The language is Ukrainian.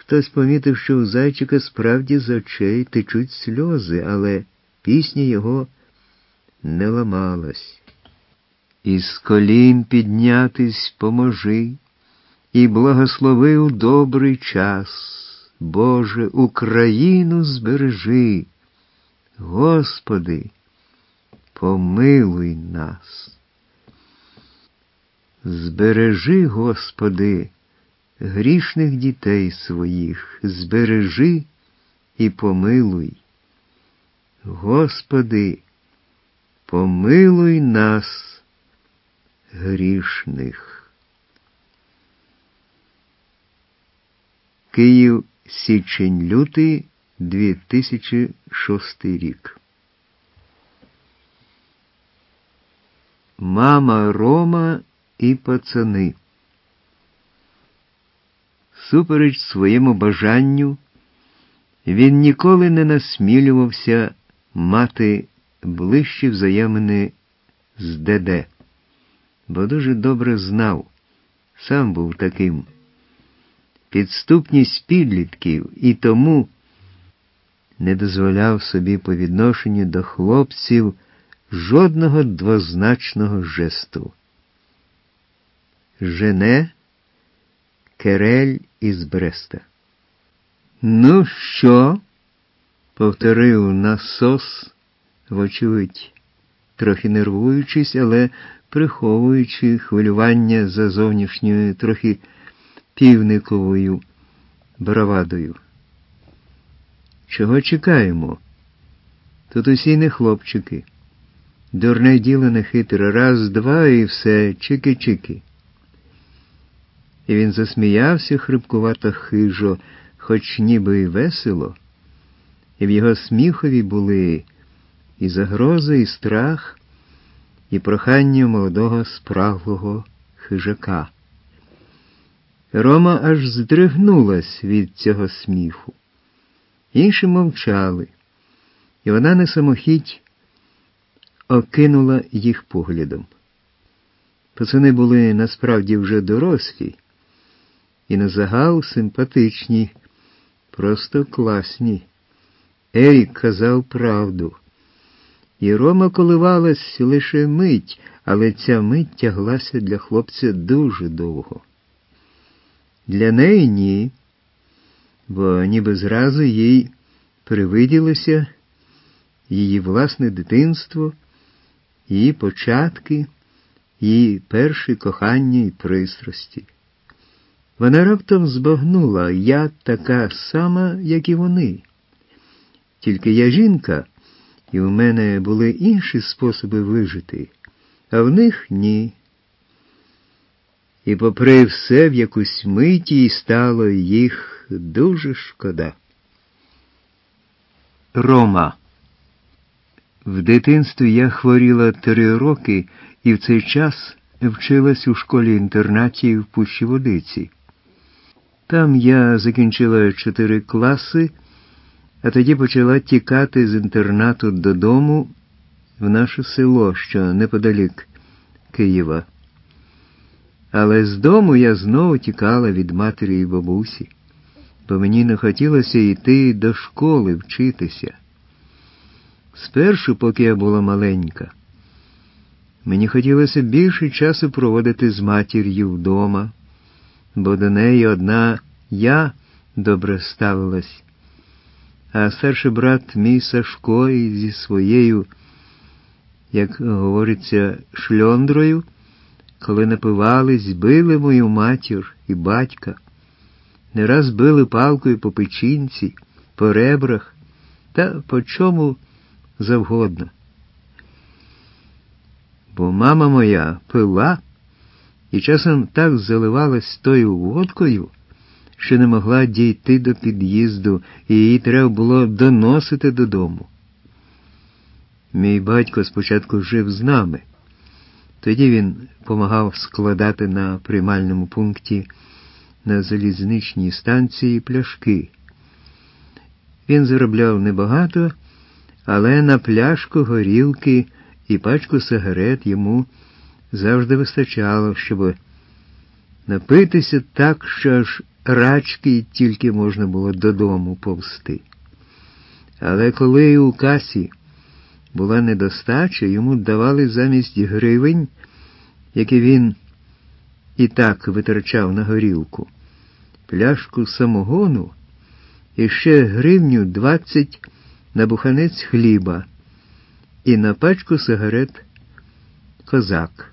Хтось помітив, що у зайчика справді з очей течуть сльози, але пісня його не ламалась. «Із колін піднятись поможи, і благослови у добрий час. Боже, Україну збережи. Господи, помилуй нас». Збережи, Господи, грішних дітей своїх, збережи і помилуй. Господи, помилуй нас, грішних. Київ, січень-лютий, 2006 рік. Мама Рома і пацани. Супереч своєму бажанню, він ніколи не насмілювався мати ближчі взаємини з ДД, бо дуже добре знав, сам був таким. Підступність підлітків і тому не дозволяв собі по відношенню до хлопців жодного двозначного жесту. Жене Керель із Бреста. «Ну що?» – повторив насос, вочевидь, трохи нервуючись, але приховуючи хвилювання за зовнішньою, трохи півниковою бравадою. «Чого чекаємо? Тут усі не хлопчики. Дурне діло не хитре. Раз, два і все, чики-чики». І він засміявся хрипкувато хижо, хоч ніби й весело, і в його сміхові були і загроза, і страх, і прохання молодого спраглого хижака. Рома аж здригнулась від цього сміху. Інші мовчали, і вона на самохідь окинула їх поглядом. Пацани були насправді вже дорослі, і на загал симпатичні, просто класні. Ерік казав правду. І Рома коливалась лише мить, але ця мить тяглася для хлопця дуже довго. Для неї ні, бо ніби зразу їй привиділося її власне дитинство, її початки, її перші кохання і пристрасті. Вона раптом збагнула: я така сама, як і вони. Тільки я жінка, і у мене були інші способи вижити, а в них ні. І попри все, в якусь мить їй стало їх дуже шкода. Рома. В дитинстві я хворіла 3 роки і в цей час вчилась у школі-інтернаті в Пущі-Водиці. Там я закінчила 4 класи, а тоді почала тікати з інтернату додому в наше село, що неподалік Києва. Але з дому я знову тікала від матері і бабусі, бо мені не хотілося йти до школи вчитися. Спершу, поки я була маленька, мені хотілося більше часу проводити з матір'ю вдома, бо до неї одна я добре ставилась, а старший брат мій Сашко зі своєю, як говориться, шльондрою, коли напивались, били мою матір і батька, не раз били палкою по печінці, по ребрах та по чому завгодно. Бо мама моя пила і часом так заливалась тою водкою, що не могла дійти до під'їзду, і її треба було доносити додому. Мій батько спочатку жив з нами. Тоді він помагав складати на приймальному пункті на залізничній станції пляшки. Він заробляв небагато, але на пляшку горілки і пачку сигарет йому завжди вистачало, щоб напитися так, що аж рачки тільки можна було додому повзти. Але коли у касі була недостача, йому давали замість гривень, які він і так витрачав на горілку, пляшку самогону і ще 20 гривень на буханець хліба і на пачку сигарет «Козак».